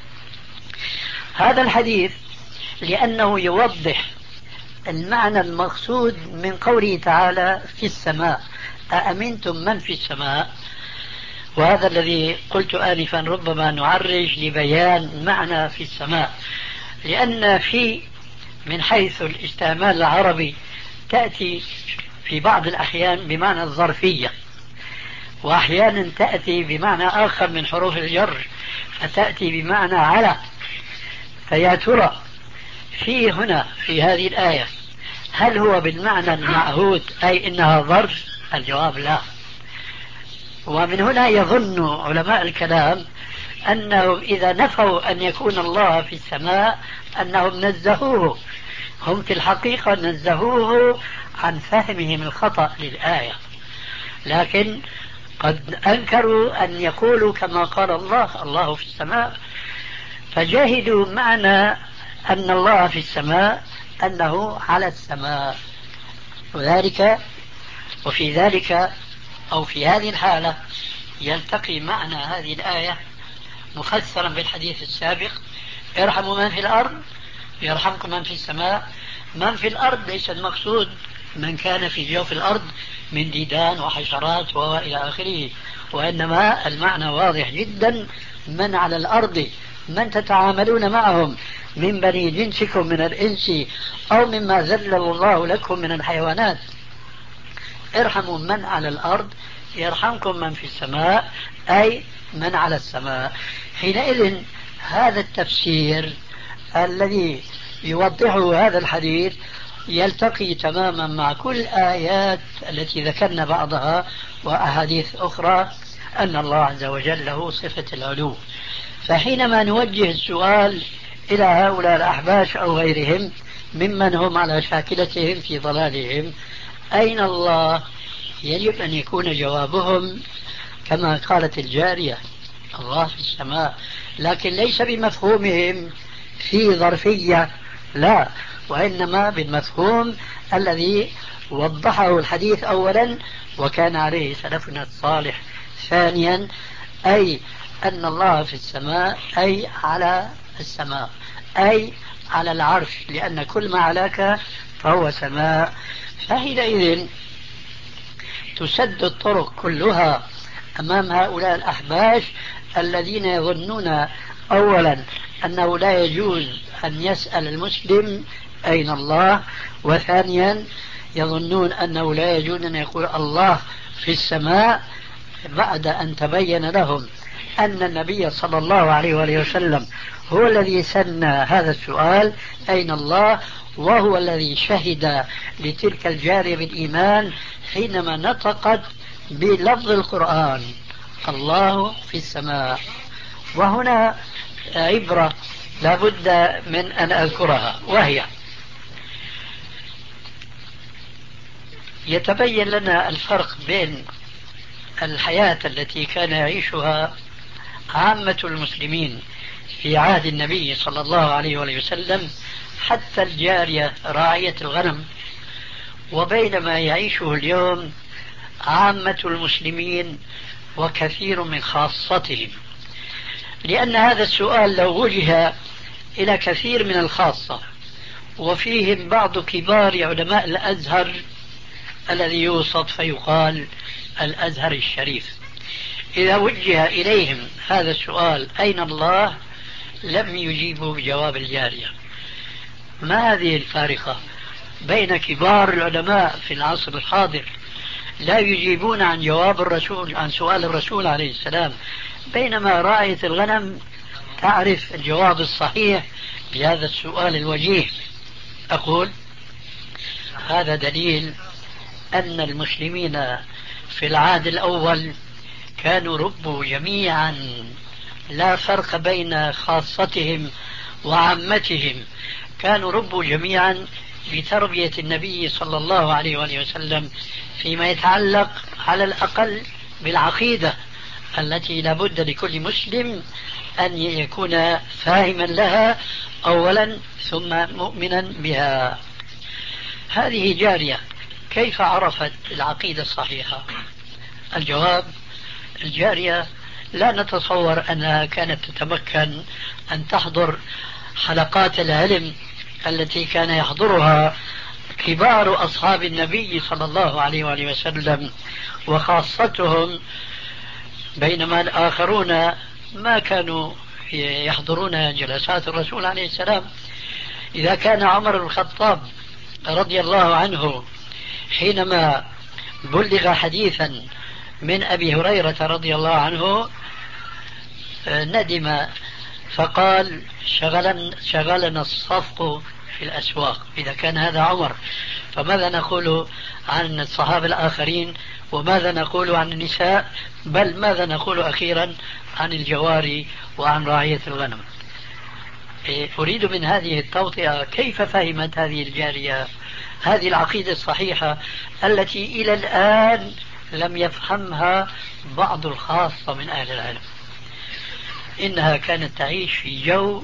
هذا الحديث لأنه يوضح المعنى المقصود من قوله تعالى في السماء، أأمنتم من في السماء، وهذا الذي قلت آنفا ربما نعرج لبيان معنى في السماء، لأن في من حيث الاستعمال العربي تأتي في بعض الأحيان بمعنى الظرفية، وأحيانا تأتي بمعنى آخر من حروف الجر فتأتي بمعنى على. فيا ترى في هنا في هذه الآية هل هو بالمعنى المعهود أي إنها ظرف؟ الجواب لا. ومن هنا يظن علماء الكلام أنهم إذا نفوا أن يكون الله في السماء أنهم نزهوه، هم في الحقيقة نزهوه عن فهمهم الخطأ للآية، لكن قد أنكروا أن يقولوا كما قال الله الله في السماء، فجاهدوا معنى أن الله في السماء أنه على السماء. وذلك وفي ذلك أو في هذه الحالة يلتقي معنى هذه الآية مفسرا بالحديث السابق: ارحموا من في الأرض يرحمكم من في السماء. من في الأرض ليس المقصود من كان في جوف الأرض من ديدان وحشرات وإلى آخره، وإنما المعنى واضح جدا: من على الأرض، من تتعاملون معهم من بني جنسكم من الإنس أو مما ذلل الله لكم من الحيوانات. ارحموا من على الأرض يرحمكم من في السماء، أي من على السماء. حينئذ هذا التفسير الذي يوضحه هذا الحديث يلتقي تماما مع كل الآيات التي ذكرنا بعضها وأحاديث أخرى أن الله عز وجل له صفة العلو. فحينما نوجه السؤال إلى هؤلاء الأحباش أو غيرهم ممن هم على شاكلتهم في ضلالهم: أين الله؟ يجب أن يكون جوابهم كما قالت الجارية: الله في السماء، لكن ليس بمفهومهم في ظرفية، لا، وإنما بالمفهوم الذي وضحه الحديث أولا وكان عليه سلفنا الصالح. ثانيا أي أن الله في السماء أي على السماء، أي على العرش، لأن كل ما علاك فهو سماء. فحينئذ تسد الطرق كلها أمام هؤلاء الأحباش الذين يظنون أولا أنه لا يجوز أن يسأل المسلم أين الله، وثانيا يظنون أنه لا يجوز أن يقول الله في السماء بعد أن تبين لهم أن النبي صلى الله عليه وآله وسلم هو الذي سن هذا السؤال أين الله، وهو الذي شهد لتلك الجارية بالإيمان حينما نطقت بلفظ القرآن: الله في السماء. وهنا عبرة لابد من أن أذكرها، وهي: يتبين لنا الفرق بين الحياة التي كان يعيشها عامة المسلمين في عهد النبي صلى الله عليه وسلم حتى الجارية راعية الغنم، وبين ما يعيشه اليوم عامة المسلمين وكثير من خاصتهم. لأن هذا السؤال لو وجه إلى كثير من الخاصة وفيهم بعض كبار علماء الأزهر الذي يوصف فيقال الأزهر الشريف، إذا وجه إليهم هذا السؤال أين الله لم يجيبوا بجواب الجارية. ما هذه الفارقة بين كبار العلماء في العصر الحاضر لا يجيبون عن جواب الرسول عن سؤال الرسول عليه السلام، بينما راعية الغنم تعرف الجواب الصحيح بهذا السؤال الوجيه أقول هذا دليل أن المسلمين في العهد الأول كانوا ربوا جميعا، لا فرق بين خاصتهم وعامتهم، كانوا ربوا جميعا بتربية النبي صلى الله عليه وآله وسلم فيما يتعلق على الأقل بالعقيدة التي لابد لكل مسلم أن يكون فاهما لها أولا ثم مؤمنا بها. هذه جارية كيف عرفت العقيدة الصحيحة؟ الجواب: الجارية لا نتصور أنها كانت تتمكن أن تحضر حلقات العلم التي كان يحضرها كبار أصحاب النبي صلى الله عليه وآله وسلم وخاصتهم، بينما الآخرون ما كانوا يحضرون جلسات الرسول عليه السلام. إذا كان عمر بن الخطاب رضي الله عنه حينما بلغ حديثا من أبي هريرة رضي الله عنه ندم فقال شغلنا, شغلنا الصفق في الأسواق، إذا كان هذا عمر فماذا نقول عن الصحابة الآخرين، وماذا نقول عن النساء، بل ماذا نقول أخيرا عن الجواري وعن رعية الغنم؟ أريد من هذه التوطئة كيف فهمت هذه الجارية هذه العقيدة الصحيحة التي إلى الآن لم يفهمها بعض الخاصة من أهل العلم. إنها كانت تعيش في جو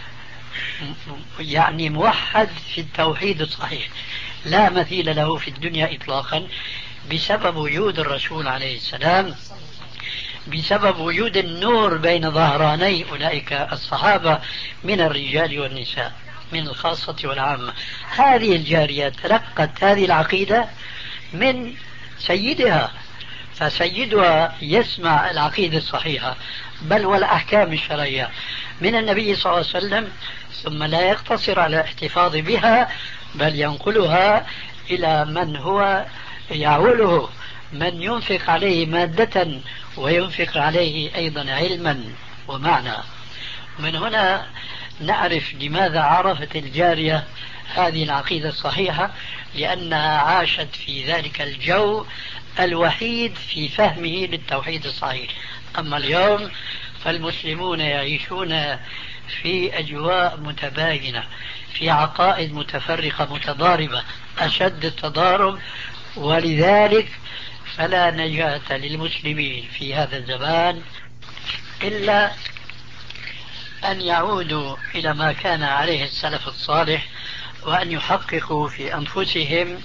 يعني موحد في التوحيد الصحيح لا مثيل له في الدنيا إطلاقا، بسبب وجود الرسول عليه السلام، بسبب وجود النور بين ظهراني أولئك الصحابة من الرجال والنساء، من الخاصة والعامة. هذه الجارية تلقت هذه العقيدة من سيدها، فسيدها يسمع العقيدة الصحيحة بل والأحكام الشرعية من النبي صلى الله عليه وسلم، ثم لا يقتصر على الاحتفاظ بها بل ينقلها إلى من هو يعوله، من ينفق عليه مادة وينفق عليه أيضا علما ومعنى. من هنا نعرف لماذا عرفت الجارية هذه العقيدة الصحيحة، لأنها عاشت في ذلك الجو الوحيد في فهمه للتوحيد الصحيح. أما اليوم فالمسلمون يعيشون في أجواء متباينة، في عقائد متفرقة متضاربة أشد التضارب، ولذلك فلا نجاة للمسلمين في هذا الزمان إلا أن يعودوا إلى ما كان عليه السلف الصالح، وأن يحققوا في أنفسهم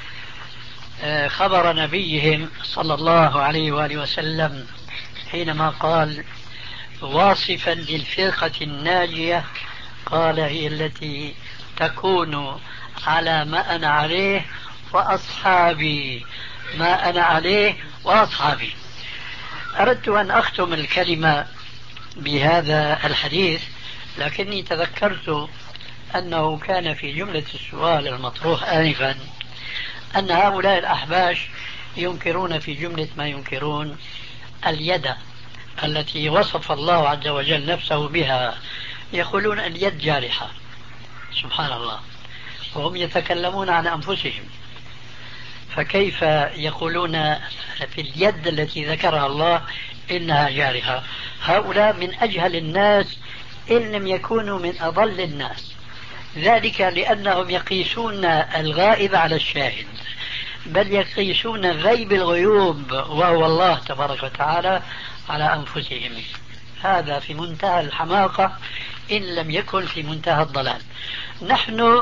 خبر نبيهم صلى الله عليه وآله وسلم حينما قال واصفا للفرقة الناجية قال هي التي تكون على ما أنا عليه وأصحابي، ما أنا عليه وأصحابي. أردت أن أختم الكلمة بهذا الحديث، لكني تذكرت أنه كان في جملة السؤال المطروح آنفا أن هؤلاء الأحباش ينكرون في جملة ما ينكرون اليد التي وصف الله عز وجل نفسه بها، يقولون اليد جارحة. سبحان الله، وهم يتكلمون عن أنفسهم، فكيف يقولون في اليد التي ذكرها الله إنها جارحة؟ هؤلاء من أجهل الناس إن لم يكونوا من أضل الناس، ذلك لأنهم يقيسون الغائب على الشاهد، بل يقيسون غيب الغيوب وهو الله تبارك وتعالى على أنفسهم. هذا في منتهى الحماقة إن لم يكن في منتهى الضلال. نحن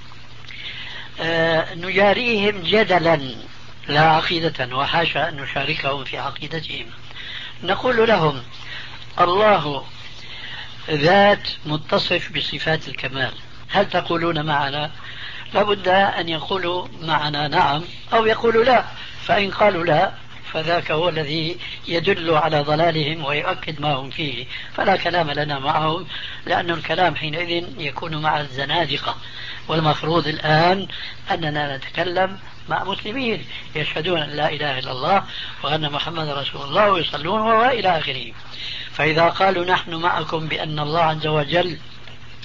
آه نجاريهم جدلا لا عقيدة، وحاشا أن نشاركهم في عقيدتهم. نقول لهم الله ذات متصف بصفات الكمال، هل تقولون معنا؟ لابد أن يقولوا معنا نعم أو يقولوا لا، فإن قالوا لا فذاك هو الذي يدل على ضلالهم ويؤكد ما هم فيه، فلا كلام لنا معهم، لأن الكلام حينئذ يكون مع الزنادقة، والمفروض الآن أننا نتكلم مع مسلمين يشهدون أن لا إله إلا الله وأن محمد رسول الله ويصلون وإلى آخره. فإذا قالوا نحن معكم بأن الله عز وجل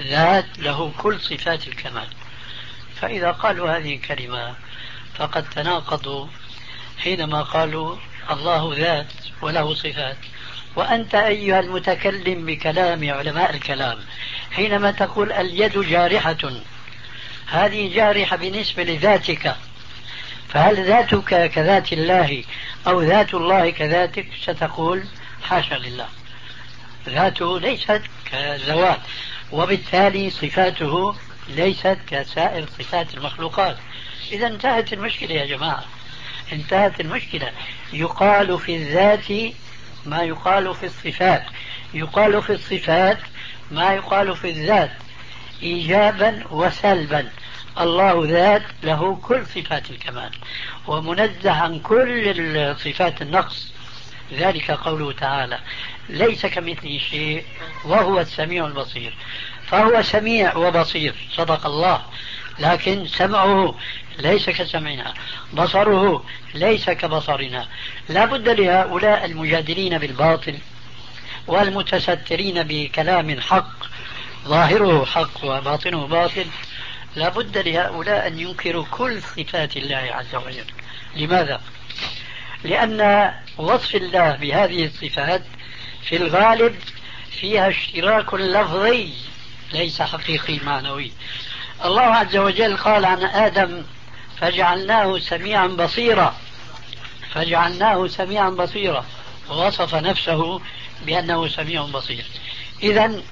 ذات له كل صفات الكمال. فإذا قالوا هذه الكلمة فقد تناقضوا حينما قالوا الله ذات وله صفات. وأنت أيها المتكلم بكلام علماء الكلام حينما تقول اليد جارحة، هذه جارحة بالنسبة لذاتك، فهل ذاتك كذات الله أو ذات الله كذاتك؟ ستقول حاشا لله، ذاته ليست كذوات، وبالتالي صفاته ليست كسائر صفات المخلوقات. إذا انتهت المشكلة يا جماعة، انتهت المشكلة. يقال في الذات ما يقال في الصفات، يقال في الصفات ما يقال في الذات، إيجابا وسلبا. الله ذات له كل صفات الكمال ومنزه عن كل صفات النقص، ذلك قوله تعالى ليس كمثله شيء وهو السميع البصير. فهو سميع وبصير صدق الله، لكن سمعه ليس كسمعنا، بصره ليس كبصرنا. لا بد لهؤلاء المجادلين بالباطل والمتسترين بكلام حق ظاهره حق وباطنه باطل، لا بد لهؤلاء أن ينكروا كل صفات الله عز وجل. لماذا؟ لأن وصف الله بهذه الصفات في الغالب فيها اشتراك لفظي ليس حقيقي معنوي. الله عز وجل قال عن آدم فجعلناه سميعا بصيرا، فجعلناه سميعا بصيرا، ووصف نفسه بأنه سميع بصير. إذن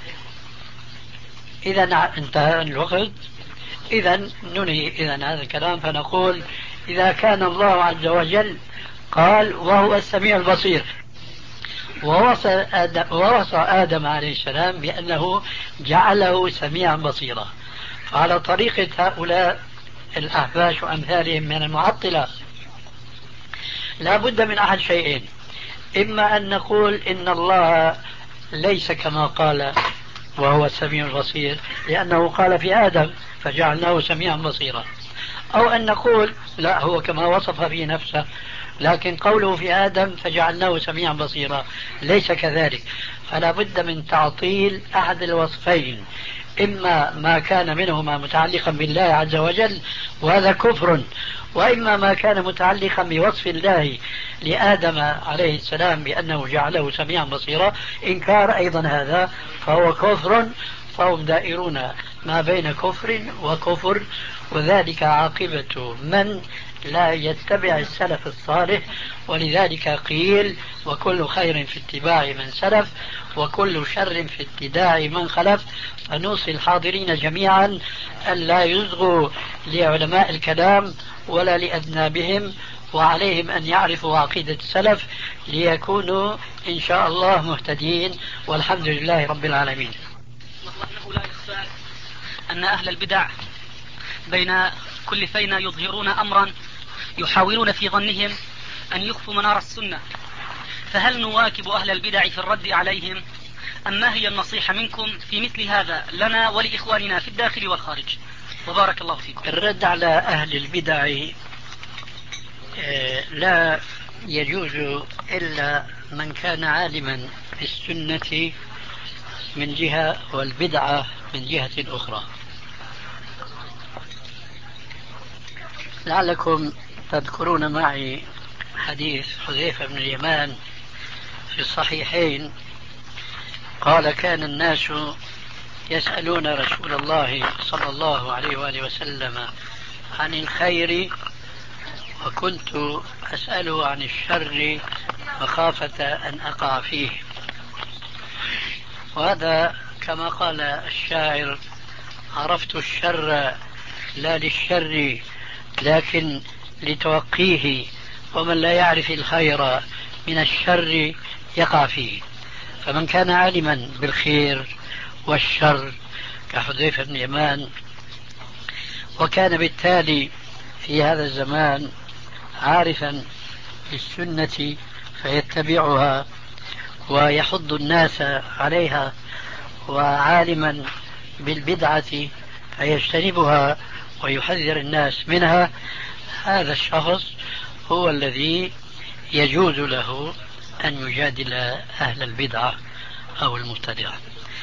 إذا انتهى الوقت، إذا ننهي إذن هذا الكلام فنقول إذا كان الله عز وجل قال وهو السميع البصير ووصى آدم, ووصى آدم عليه السلام بأنه جعله سميعا بصيرا، فعلى طريقة هؤلاء الأحباش وأمثالهم من المعطلة لا بد من أحد شيئين: إما أن نقول إن الله ليس كما قال وهو السميع البصير لأنه قال في آدم فجعلناه سميعا بصيرا، أو أن نقول لا، هو كما وصف به نفسه لكن قوله في آدم فجعلناه سميعا بصيرا ليس كذلك. فلا بد من تعطيل أحد الوصفين، إما ما كان منهما متعلقا بالله عز وجل وهذا كفر، وإما ما كان متعلقا بوصف الله لآدم عليه السلام بأنه جعله سميعا بصيرا إنكار أيضا هذا فهو كفر. فهم دائرون ما بين كفر وكفر، وذلك عاقبة من لا يتبع السلف الصالح. ولذلك قيل وكل خير في اتباع من سلف وكل شر في ابتداع من خلف. فنوصي الحاضرين جميعا أن لا يصغوا لعلماء الكلام ولا لأذنابهم، وعليهم أن يعرفوا عقيدة السلف ليكونوا إن شاء الله مهتدين، والحمد لله رب العالمين. أنه لا يخفى أن أهل البدع بين كل فينا يظهرون أمرا يحاولون في ظنهم أن يخفوا منار السنة، فهل نواكب أهل البدع في الرد عليهم أم ما هي النصيحة منكم في مثل هذا لنا ولإخواننا في الداخل والخارج؟ وبارك الله فيكم. الرد على أهل البدع لا يجوز إلا من كان عالما بالسنة من جهة والبدعة من جهة أخرى. لعلكم تذكرون معي حديث حذيفة بن اليمان في الصحيحين قال كان الناس يسألون رسول الله صلى الله عليه وآله وسلم عن الخير وكنت أسأله عن الشر مخافة أن أقع فيه. وهذا كما قال الشاعر عرفت الشر لا للشر لكن لتوقيه، ومن لا يعرف الخير من الشر يقع فيه. فمن كان عالما بالخير والشر كحذيفة بن اليمان وكان بالتالي في هذا الزمان عارفا بالسنة فيتبعها ويحض الناس عليها، وعالما بالبدعة فيجتنبها ويحذر الناس منها، هذا الشخص هو الذي يجوز له أن يجادل أهل البدعة أو المبتدعة.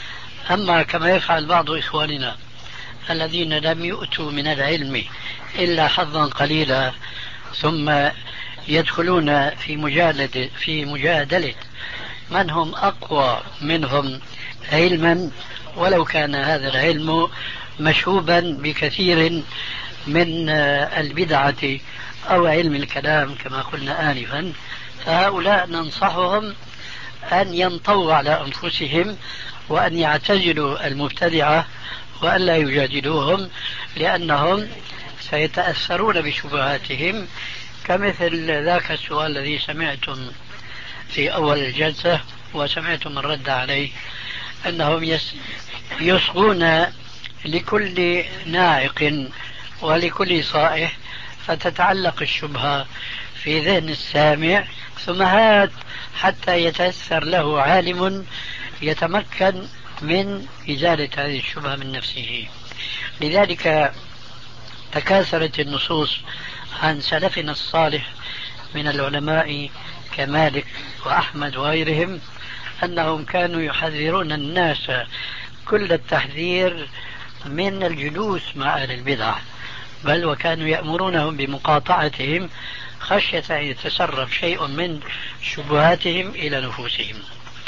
أما كما يفعل بعض إخواننا الذين لم يؤتوا من العلم إلا حظا قليلا ثم يدخلون في مجادلة في مجادلة من هم أقوى منهم علما، ولو كان هذا العلم مشوبا بكثير من البدعة أو علم الكلام كما قلنا آنفا، فهؤلاء ننصحهم أن ينطوا على أنفسهم وأن يعتزلوا المبتدعة وأن لا يجادلوهم، لأنهم سيتأثرون بشبهاتهم، كمثل ذاك السؤال الذي سمعتم في أول الجلسة وسمعتم الرد عليه، أنهم يصغون لكل ناعق ولكل صائح، فتتعلق الشبهة في ذهن السامع، ثم هات حتى يتأثر له عالم يتمكن من إزالة هذه الشبهة من نفسه. لذلك تكاثرت النصوص عن سلفنا الصالح من العلماء كمالك وأحمد وغيرهم أنهم كانوا يحذرون الناس كل التحذير من الجلوس مع أهل البدع، بل وكانوا يأمرونهم بمقاطعتهم خشية أن يتسرب شيء من شبهاتهم إلى نفوسهم.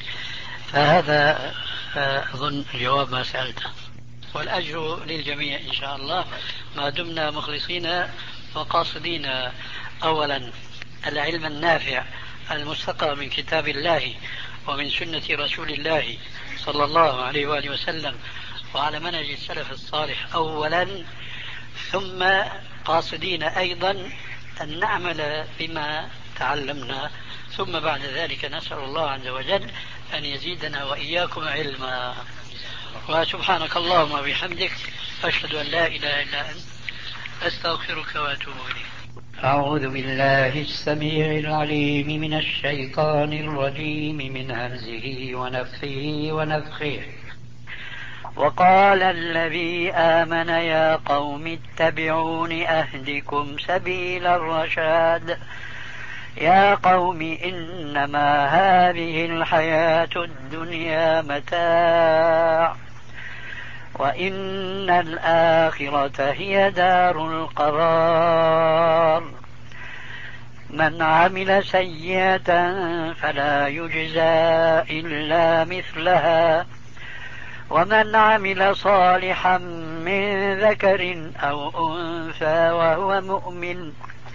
فهذا أظن جواب ما سألته، والأجر للجميع إن شاء الله ما دمنا مخلصين وقاصدين أولا العلم النافع المستقى من كتاب الله ومن سنة رسول الله صلى الله عليه وآله وسلم وعلى منهج السلف الصالح أولا، ثم قاصدين أيضا أن نعمل بما تعلمنا، ثم بعد ذلك نسأل الله عز وجل أن يزيدنا وإياكم علما. وسبحانك اللهم وبحمدك أشهد أن لا إله إلا أنت أستغفرك وأتوب إليك. أعوذ بالله السميع العليم من الشيطان الرجيم من همزه ونفخه ونفخه. وقال الذي آمن يا قوم اتبعون أهدكم سبيل الرشاد يا قوم إنما هذه الحياة الدنيا متاع وإن الآخرة هي دار القرار من عمل سيئة فلا يجزى إلا مثلها ومن عمل صالحا من ذكر أو أنثى وهو مؤمن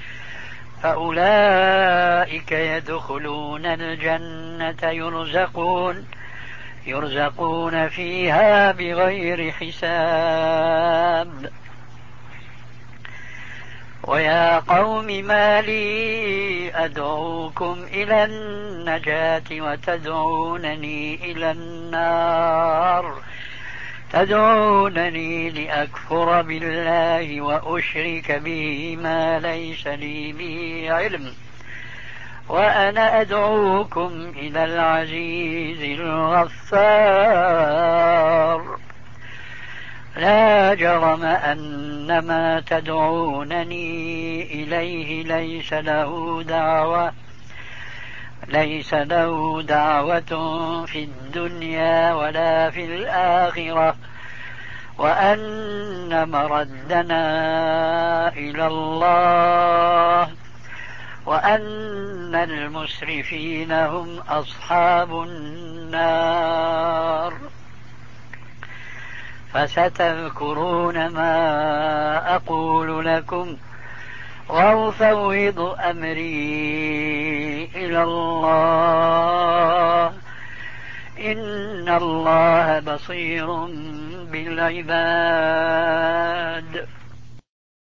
فأولئك يدخلون الجنة يرزقون يرزقون فيها بغير حساب. ويا قوم ما لي أدعوكم إلى النجاة وتدعونني إلى النار تدعونني لأكفر بالله وأشرك به ما ليس لي به علم وأنا أدعوكم إلى العزيز الغفار لا جرم أن ما تدعونني إليه ليس له دعوة ليس له دعوة في الدنيا ولا في الآخرة وأن مردنا إلى الله وأن المسرفين هم أصحاب النار. فستذكرون ما أقول لكم وأفوض أمري إلى الله إن الله بصير بالعباد.